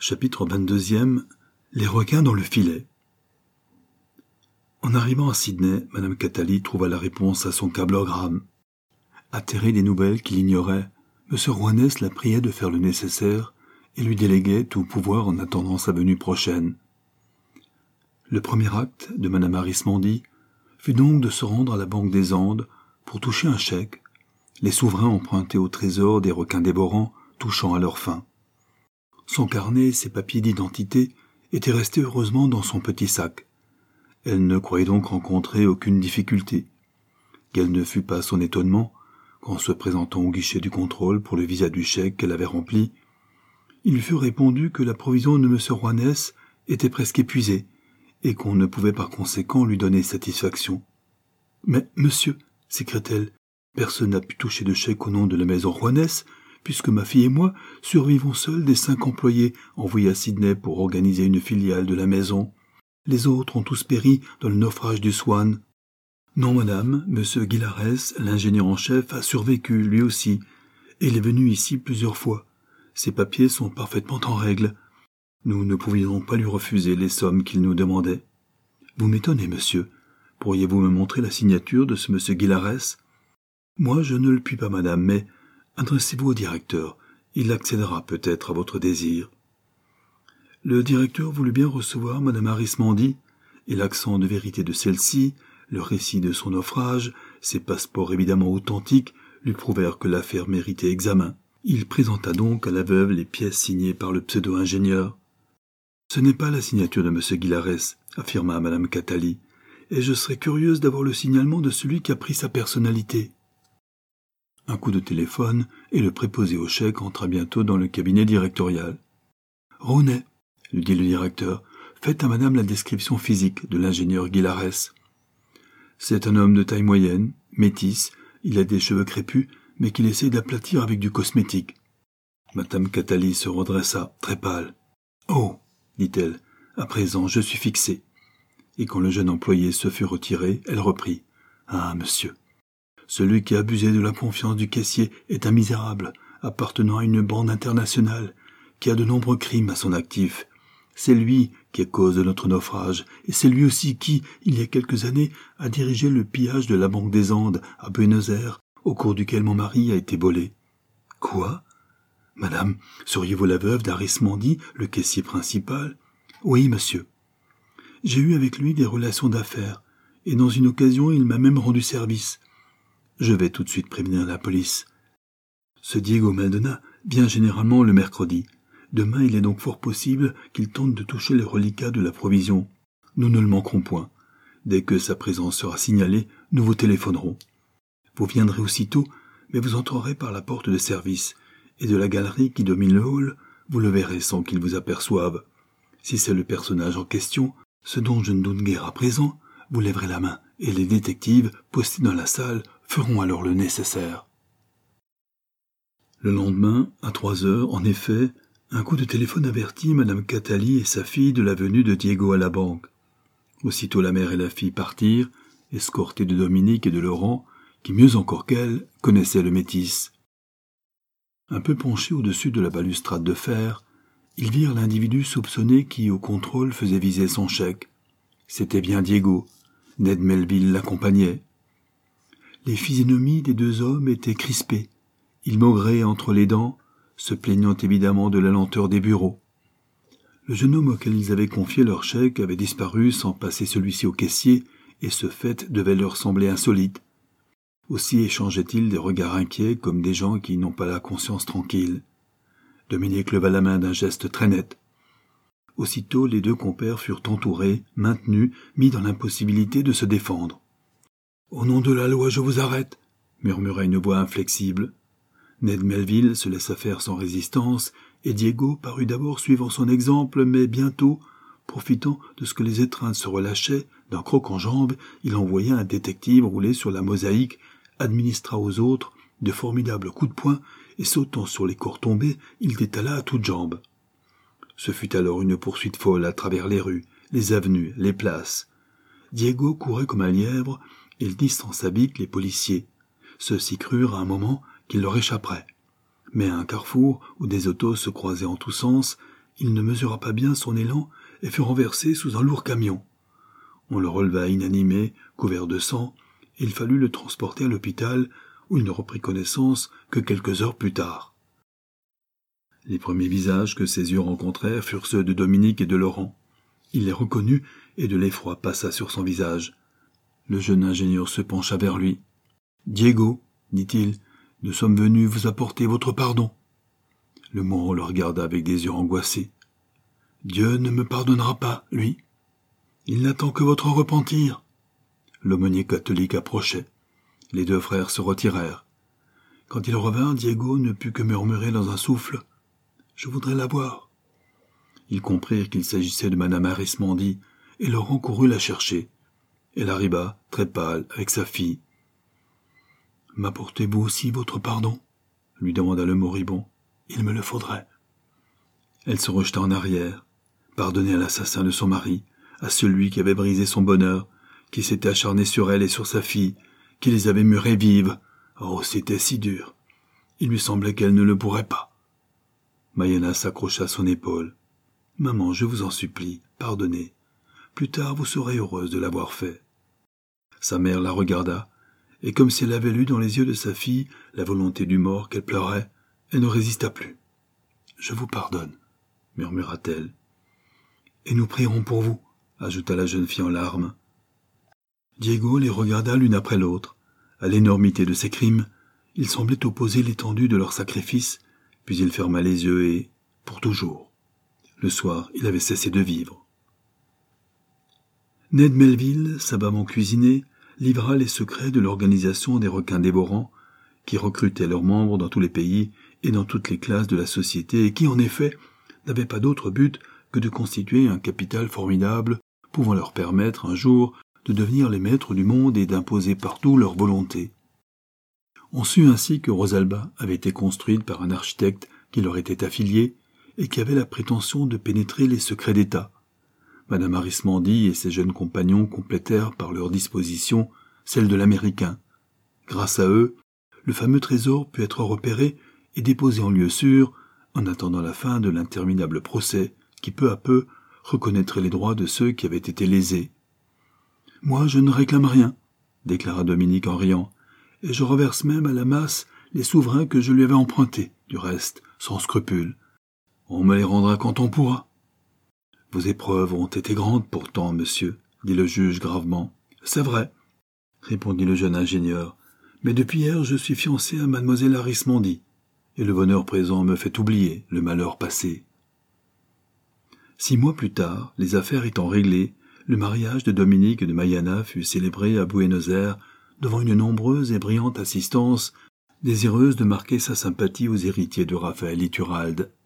Chapitre 22e. Les requins dans le filet. En arrivant à Sydney, Madame Catali trouva la réponse à son cablogramme. Atterré des nouvelles qu'il ignorait, M. Rouennès la priait de faire le nécessaire et lui déléguait tout pouvoir en attendant sa venue prochaine. Le premier acte de Madame Arismendi fut donc de se rendre à la Banque des Andes pour toucher un chèque, les souverains empruntés au trésor des requins dévorants touchant à leur fin. Son carnet et ses papiers d'identité étaient restés heureusement dans son petit sac. Elle ne croyait donc rencontrer aucune difficulté. Quel ne fut pas son étonnement qu'en se présentant au guichet du contrôle pour le visa du chèque qu'elle avait rempli, il lui fut répondu que la provision de M. Rouennès était presque épuisée et qu'on ne pouvait par conséquent lui donner satisfaction. « Mais, monsieur, s'écria-t-elle, personne n'a pu toucher de chèque au nom de la maison Rouennès, puisque ma fille et moi survivons seuls des 5 employés envoyés à Sydney pour organiser une filiale de la maison. Les autres ont tous péri dans le naufrage du Swan. Non, madame, M. Guilarès, l'ingénieur en chef, a survécu, lui aussi, et il est venu ici plusieurs fois. Ses papiers sont parfaitement en règle. Nous ne pouvions pas lui refuser les sommes qu'il nous demandait. Vous m'étonnez, monsieur. Pourriez-vous me montrer la signature de ce M. Guilarès? Moi, je ne le puis pas, madame, mais adressez-vous au directeur. Il accédera peut-être à votre désir. Le directeur voulut bien recevoir Madame Arismendi, et l'accent de vérité de celle-ci, le récit de son naufrage, ses passeports évidemment authentiques, lui prouvèrent que l'affaire méritait examen. Il présenta donc à la veuve les pièces signées par le pseudo-ingénieur. « Ce n'est pas la signature de M. Guilarès, affirma Madame Catali, et je serais curieuse d'avoir le signalement de celui qui a pris sa personnalité. » Un coup de téléphone, et le préposé au chèque entra bientôt dans le cabinet directorial. « Rouennès, lui dit le directeur, faites à madame la description physique de l'ingénieur Guilarès. C'est un homme de taille moyenne, métis, il a des cheveux crépus, mais qu'il essaie d'aplatir avec du cosmétique. » Madame Catali se redressa, très pâle. « Oh, dit-elle, à présent je suis fixée. » Et quand le jeune employé se fut retiré, elle reprit. « Ah, monsieur, celui qui a abusé de la confiance du caissier est un misérable, appartenant à une bande internationale, qui a de nombreux crimes à son actif. C'est lui qui est cause de notre naufrage, et c'est lui aussi qui, il y a quelques années, a dirigé le pillage de la Banque des Andes à Buenos Aires, au cours duquel mon mari a été volé. »« Quoi ? Madame, seriez-vous la veuve d'Arismendi, le caissier principal ? » ?»« Oui, monsieur. J'ai eu avec lui des relations d'affaires, et dans une occasion il m'a même rendu service. Je vais tout de suite prévenir la police. Ce Diego Maldonado vient généralement le mercredi. Demain, il est donc fort possible qu'il tente de toucher les reliquats de la provision. Nous ne le manquerons point. Dès que sa présence sera signalée, nous vous téléphonerons. Vous viendrez aussitôt, mais vous entrerez par la porte de service, et de la galerie qui domine le hall, vous le verrez sans qu'il vous aperçoive. Si c'est le personnage en question, ce dont je ne doute guère à présent, vous lèverez la main, et les détectives, postés dans la salle, feront alors le nécessaire. Le lendemain, à 3 heures, en effet, un coup de téléphone avertit Madame Catali et sa fille de la venue de Diego à la banque. Aussitôt la mère et la fille partirent, escortées de Dominique et de Laurent, qui, mieux encore qu'elles, connaissaient le métis. Un peu penchés au-dessus de la balustrade de fer, ils virent l'individu soupçonné qui, au contrôle, faisait viser son chèque. C'était bien Diego. Ned Melville l'accompagnait. Les physionomies des 2 hommes étaient crispées. Ils maugréaient entre les dents, se plaignant évidemment de la lenteur des bureaux. Le jeune homme auquel ils avaient confié leur chèque avait disparu sans passer celui-ci au caissier, et ce fait devait leur sembler insolite. Aussi échangeaient-ils des regards inquiets comme des gens qui n'ont pas la conscience tranquille. Dominique leva la main d'un geste très net. Aussitôt, les 2 compères furent entourés, maintenus, mis dans l'impossibilité de se défendre. « Au nom de la loi, je vous arrête !» murmura une voix inflexible. Ned Melville se laissa faire sans résistance, et Diego parut d'abord suivre son exemple, mais bientôt, profitant de ce que les étreintes se relâchaient, d'un croc en jambe, il envoya un détective rouler sur la mosaïque, administra aux autres de formidables coups de poing, et sautant sur les corps tombés, il détala à toutes jambes. Ce fut alors une poursuite folle à travers les rues, les avenues, les places. Diego courait comme un lièvre, et il distança vite les policiers. Ceux-ci crurent à un moment qu'il leur échapperait. Mais à un carrefour, où des autos se croisaient en tous sens, il ne mesura pas bien son élan et fut renversé sous un lourd camion. On le releva inanimé, couvert de sang, et il fallut le transporter à l'hôpital où il ne reprit connaissance que quelques heures plus tard. Les premiers visages que ses yeux rencontrèrent furent ceux de Dominique et de Laurent. Il les reconnut et de l'effroi passa sur son visage. Le jeune ingénieur se pencha vers lui. « Diego, dit-il, nous sommes venus vous apporter votre pardon. » Le mourant le regarda avec des yeux angoissés. « Dieu ne me pardonnera pas, lui. Il n'attend que votre repentir. » L'aumônier catholique approchait. Les deux frères se retirèrent. Quand ils revinrent, Diego ne put que murmurer dans un souffle « Je voudrais la voir. » Ils comprirent qu'il s'agissait de Madame Arismendi, et Laurent courut la chercher. Elle arriva, très pâle, avec sa fille. « M'apportez-vous aussi votre pardon ?» lui demanda le moribond. « Il me le faudrait. » Elle se rejeta en arrière, pardonner à l'assassin de son mari, à celui qui avait brisé son bonheur, qui s'était acharné sur elle et sur sa fille, qui les avait murées vives. Oh, c'était si dur. Il lui semblait qu'elle ne le pourrait pas. Mayana s'accrocha à son épaule. « Maman, je vous en supplie, pardonnez. Plus tard, vous serez heureuse de l'avoir fait. » Sa mère la regarda, et comme si elle avait lu dans les yeux de sa fille la volonté du mort qu'elle pleurait, elle ne résista plus. « Je vous pardonne, » murmura-t-elle. « Et nous prierons pour vous, » ajouta la jeune fille en larmes. Diego les regarda l'une après l'autre. À l'énormité de ces crimes, il semblait opposer l'étendue de leur sacrifice, puis il ferma les yeux et, pour toujours. Le soir, il avait cessé de vivre. Ned Melville, savamment cuisiné, livra les secrets de l'organisation des requins dévorants, qui recrutaient leurs membres dans tous les pays et dans toutes les classes de la société, et qui, en effet, n'avaient pas d'autre but que de constituer un capital formidable pouvant leur permettre, un jour, de devenir les maîtres du monde et d'imposer partout leur volonté. On sut ainsi que Rosalba avait été construite par un architecte qui leur était affilié et qui avait la prétention de pénétrer les secrets d'État. Madame Arismendi et ses jeunes compagnons complétèrent par leur disposition celle de l'Américain. Grâce à eux, le fameux trésor put être repéré et déposé en lieu sûr, en attendant la fin de l'interminable procès qui, peu à peu, reconnaîtrait les droits de ceux qui avaient été lésés. « Moi, je ne réclame rien, » déclara Dominique en riant, « et je reverse même à la masse les souverains que je lui avais empruntés, du reste, sans scrupule. On me les rendra quand on pourra. » « Vos épreuves ont été grandes pourtant, monsieur, » dit le juge gravement. « C'est vrai, » répondit le jeune ingénieur, « mais depuis hier je suis fiancé à mademoiselle Arismendi, et le bonheur présent me fait oublier le malheur passé. » 6 mois plus tard, les affaires étant réglées, le mariage de Dominique et de Mayana fut célébré à Buenos Aires devant une nombreuse et brillante assistance, désireuse de marquer sa sympathie aux héritiers de Raphaël Iturralde.